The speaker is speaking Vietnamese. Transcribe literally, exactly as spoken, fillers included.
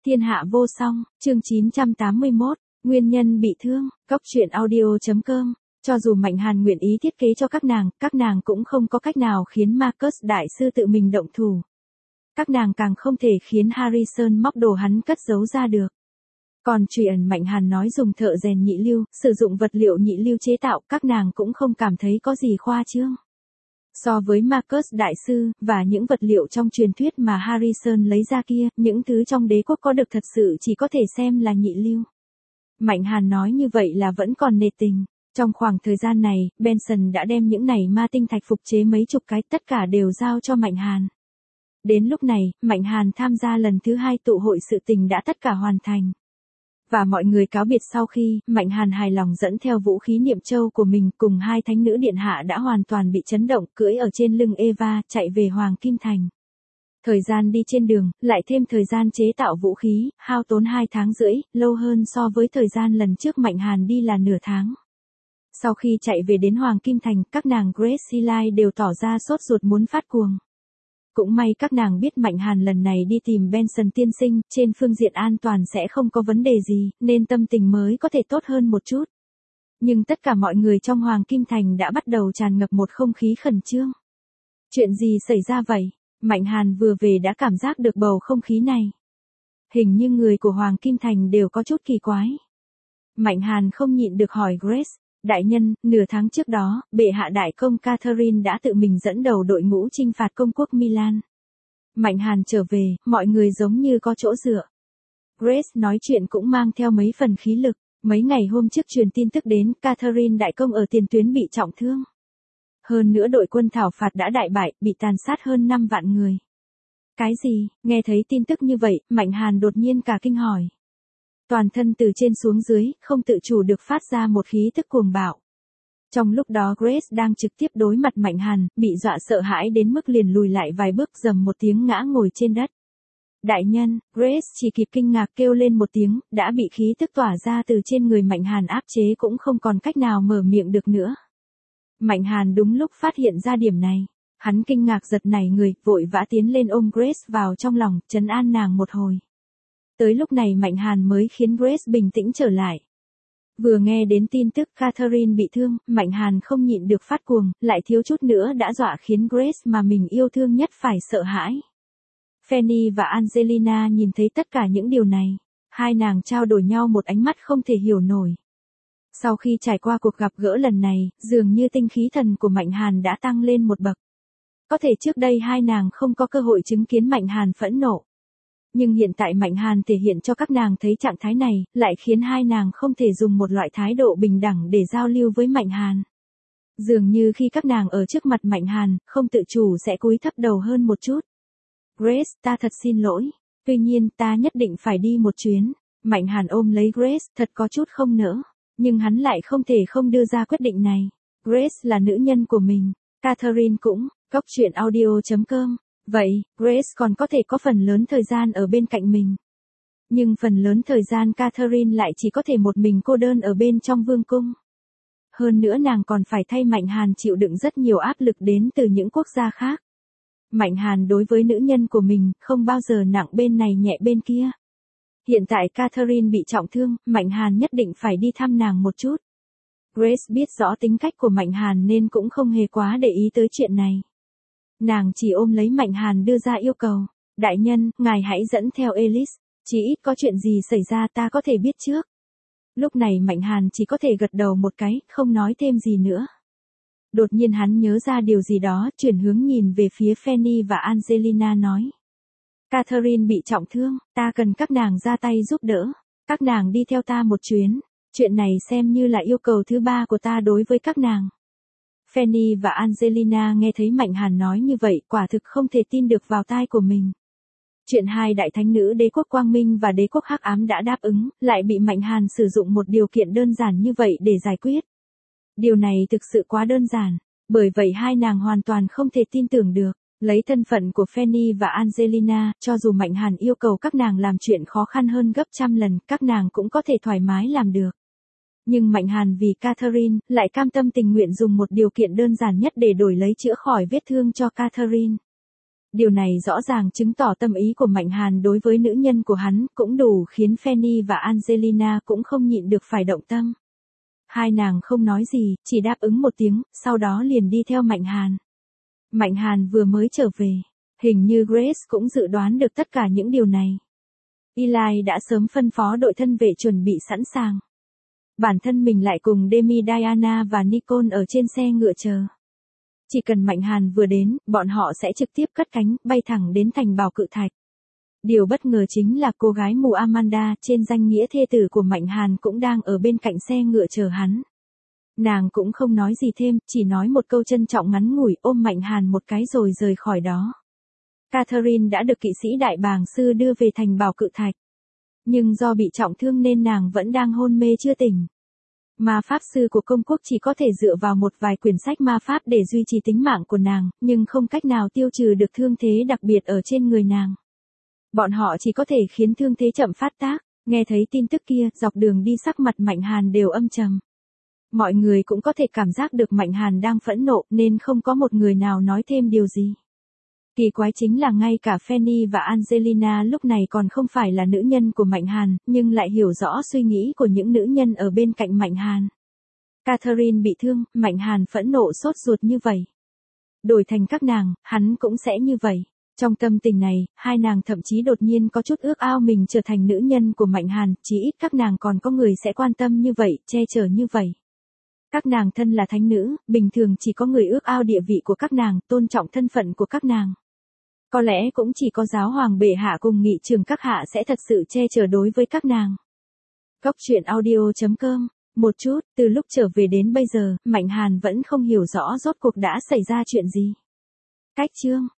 Thiên hạ vô song, chương chín trăm tám mươi mốt, nguyên nhân bị thương, cóc truyện audio.com. Cho dù Mạnh Hàn nguyện ý thiết kế cho các nàng, các nàng cũng không có cách nào khiến Marcus đại sư tự mình động thủ. Các nàng càng không thể khiến Harrison móc đồ hắn cất giấu ra được. Còn chuyện Mạnh Hàn nói dùng thợ rèn nhị lưu, sử dụng vật liệu nhị lưu chế tạo, các nàng cũng không cảm thấy có gì khoa trương. So với Marcus đại sư, và những vật liệu trong truyền thuyết mà Harrison lấy ra kia, những thứ trong đế quốc có được thật sự chỉ có thể xem là nhị lưu. Mạnh Hàn nói như vậy là vẫn còn nề tình. Trong khoảng thời gian này, Benson đã đem những này ma tinh thạch phục chế mấy chục cái, tất cả đều giao cho Mạnh Hàn. Đến lúc này, Mạnh Hàn tham gia lần thứ hai tụ hội sự tình đã tất cả hoàn thành. Và mọi người cáo biệt sau khi, Mạnh Hàn hài lòng dẫn theo vũ khí niệm châu của mình cùng hai thánh nữ điện hạ đã hoàn toàn bị chấn động, cưỡi ở trên lưng Eva, chạy về Hoàng Kim Thành. Thời gian đi trên đường, lại thêm thời gian chế tạo vũ khí, hao tốn hai tháng rưỡi, lâu hơn so với thời gian lần trước Mạnh Hàn đi là nửa tháng. Sau khi chạy về đến Hoàng Kim Thành, các nàng Grace Sealy đều tỏ ra sốt ruột muốn phát cuồng. Cũng may các nàng biết Mạnh Hàn lần này đi tìm Benson tiên sinh, trên phương diện an toàn sẽ không có vấn đề gì, nên tâm tình mới có thể tốt hơn một chút. Nhưng tất cả mọi người trong Hoàng Kim Thành đã bắt đầu tràn ngập một không khí khẩn trương. Chuyện gì xảy ra vậy? Mạnh Hàn vừa về đã cảm giác được bầu không khí này. Hình như người của Hoàng Kim Thành đều có chút kỳ quái. Mạnh Hàn không nhịn được hỏi Grace. Đại nhân, nửa tháng trước đó, bệ hạ đại công Catherine đã tự mình dẫn đầu đội ngũ chinh phạt công quốc Milan. Mạnh Hàn trở về, mọi người giống như có chỗ dựa. Grace nói chuyện cũng mang theo mấy phần khí lực. Mấy ngày hôm trước truyền tin tức đến, Catherine đại công ở tiền tuyến bị trọng thương. Hơn nữa đội quân thảo phạt đã đại bại, bị tàn sát hơn năm vạn người. Cái gì? Nghe thấy tin tức như vậy, Mạnh Hàn đột nhiên cả kinh hỏi. Toàn thân từ trên xuống dưới, không tự chủ được phát ra một khí tức cuồng bạo. Trong lúc đó Grace đang trực tiếp đối mặt Mạnh Hàn, bị dọa sợ hãi đến mức liền lùi lại vài bước rầm một tiếng ngã ngồi trên đất. Đại nhân, Grace chỉ kịp kinh ngạc kêu lên một tiếng, đã bị khí tức tỏa ra từ trên người Mạnh Hàn áp chế cũng không còn cách nào mở miệng được nữa. Mạnh Hàn đúng lúc phát hiện ra điểm này. Hắn kinh ngạc giật nảy người, vội vã tiến lên ôm Grace vào trong lòng, trấn an nàng một hồi. Tới lúc này Mạnh Hàn mới khiến Grace bình tĩnh trở lại. Vừa nghe đến tin tức Catherine bị thương, Mạnh Hàn không nhịn được phát cuồng, lại thiếu chút nữa đã dọa khiến Grace mà mình yêu thương nhất phải sợ hãi. Fanny và Angelina nhìn thấy tất cả những điều này. Hai nàng trao đổi nhau một ánh mắt không thể hiểu nổi. Sau khi trải qua cuộc gặp gỡ lần này, dường như tinh khí thần của Mạnh Hàn đã tăng lên một bậc. Có thể trước đây hai nàng không có cơ hội chứng kiến Mạnh Hàn phẫn nộ. Nhưng hiện tại Mạnh Hàn thể hiện cho các nàng thấy trạng thái này, lại khiến hai nàng không thể dùng một loại thái độ bình đẳng để giao lưu với Mạnh Hàn. Dường như khi các nàng ở trước mặt Mạnh Hàn, không tự chủ sẽ cúi thấp đầu hơn một chút. Grace, ta thật xin lỗi. Tuy nhiên ta nhất định phải đi một chuyến. Mạnh Hàn ôm lấy Grace, thật có chút không nỡ. Nhưng hắn lại không thể không đưa ra quyết định này. Grace là nữ nhân của mình. Catherine cũng, cóc truyện audio.com. Vậy, Grace còn có thể có phần lớn thời gian ở bên cạnh mình. Nhưng phần lớn thời gian Catherine lại chỉ có thể một mình cô đơn ở bên trong vương cung. Hơn nữa nàng còn phải thay Mạnh Hàn chịu đựng rất nhiều áp lực đến từ những quốc gia khác. Mạnh Hàn đối với nữ nhân của mình, không bao giờ nặng bên này nhẹ bên kia. Hiện tại Catherine bị trọng thương, Mạnh Hàn nhất định phải đi thăm nàng một chút. Grace biết rõ tính cách của Mạnh Hàn nên cũng không hề quá để ý tới chuyện này. Nàng chỉ ôm lấy Mạnh Hàn đưa ra yêu cầu. Đại nhân, ngài hãy dẫn theo Alice. Chỉ ít có chuyện gì xảy ra ta có thể biết trước. Lúc này Mạnh Hàn chỉ có thể gật đầu một cái, không nói thêm gì nữa. Đột nhiên hắn nhớ ra điều gì đó, chuyển hướng nhìn về phía Fanny và Angelina nói. Catherine bị trọng thương, ta cần các nàng ra tay giúp đỡ. Các nàng đi theo ta một chuyến. Chuyện này xem như là yêu cầu thứ ba của ta đối với các nàng. Fanny và Angelina nghe thấy Mạnh Hàn nói như vậy, quả thực không thể tin được vào tai của mình. Chuyện hai đại thánh nữ đế quốc quang minh và đế quốc hắc ám đã đáp ứng, lại bị Mạnh Hàn sử dụng một điều kiện đơn giản như vậy để giải quyết. Điều này thực sự quá đơn giản, bởi vậy hai nàng hoàn toàn không thể tin tưởng được. Lấy thân phận của Fanny và Angelina, cho dù Mạnh Hàn yêu cầu các nàng làm chuyện khó khăn hơn gấp trăm lần, các nàng cũng có thể thoải mái làm được. Nhưng Mạnh Hàn vì Catherine, lại cam tâm tình nguyện dùng một điều kiện đơn giản nhất để đổi lấy chữa khỏi vết thương cho Catherine. Điều này rõ ràng chứng tỏ tâm ý của Mạnh Hàn đối với nữ nhân của hắn, cũng đủ khiến Fanny và Angelina cũng không nhịn được phải động tâm. Hai nàng không nói gì, chỉ đáp ứng một tiếng, sau đó liền đi theo Mạnh Hàn. Mạnh Hàn vừa mới trở về, hình như Grace cũng dự đoán được tất cả những điều này. Eli đã sớm phân phó đội thân vệ chuẩn bị sẵn sàng. Bản thân mình lại cùng Demi Diana và Nicole ở trên xe ngựa chờ. Chỉ cần Mạnh Hàn vừa đến, bọn họ sẽ trực tiếp cất cánh, bay thẳng đến thành Bảo Cự Thạch. Điều bất ngờ chính là cô gái mù Amanda trên danh nghĩa thê tử của Mạnh Hàn cũng đang ở bên cạnh xe ngựa chờ hắn. Nàng cũng không nói gì thêm, chỉ nói một câu trân trọng ngắn ngủi, ôm Mạnh Hàn một cái rồi rời khỏi đó. Catherine đã được kỵ sĩ đại bàng sư đưa về thành Bảo Cự Thạch. Nhưng do bị trọng thương nên nàng vẫn đang hôn mê chưa tỉnh. Ma pháp sư của công quốc chỉ có thể dựa vào một vài quyển sách ma pháp để duy trì tính mạng của nàng, nhưng không cách nào tiêu trừ được thương thế đặc biệt ở trên người nàng. Bọn họ chỉ có thể khiến thương thế chậm phát tác. Nghe thấy tin tức kia, dọc đường đi sắc mặt Mạnh Hàn đều âm trầm. Mọi người cũng có thể cảm giác được Mạnh Hàn đang phẫn nộ nên không có một người nào nói thêm điều gì. Kỳ quái chính là ngay cả Fanny và Angelina lúc này còn không phải là nữ nhân của Mạnh Hàn, nhưng lại hiểu rõ suy nghĩ của những nữ nhân ở bên cạnh Mạnh Hàn. Catherine bị thương, Mạnh Hàn phẫn nộ sốt ruột như vậy. Đổi thành các nàng, hắn cũng sẽ như vậy. Trong tâm tình này, hai nàng thậm chí đột nhiên có chút ước ao mình trở thành nữ nhân của Mạnh Hàn, chỉ ít các nàng còn có người sẽ quan tâm như vậy, che chở như vậy. Các nàng thân là thánh nữ, bình thường chỉ có người ước ao địa vị của các nàng, tôn trọng thân phận của các nàng. Có lẽ cũng chỉ có giáo hoàng bệ hạ cùng nghị trường các hạ sẽ thật sự che chở đối với các nàng. Góc truyện audio chấm com. Một chút, từ lúc trở về đến bây giờ, Mạnh Hàn vẫn không hiểu rõ rốt cuộc đã xảy ra chuyện gì. Cách chương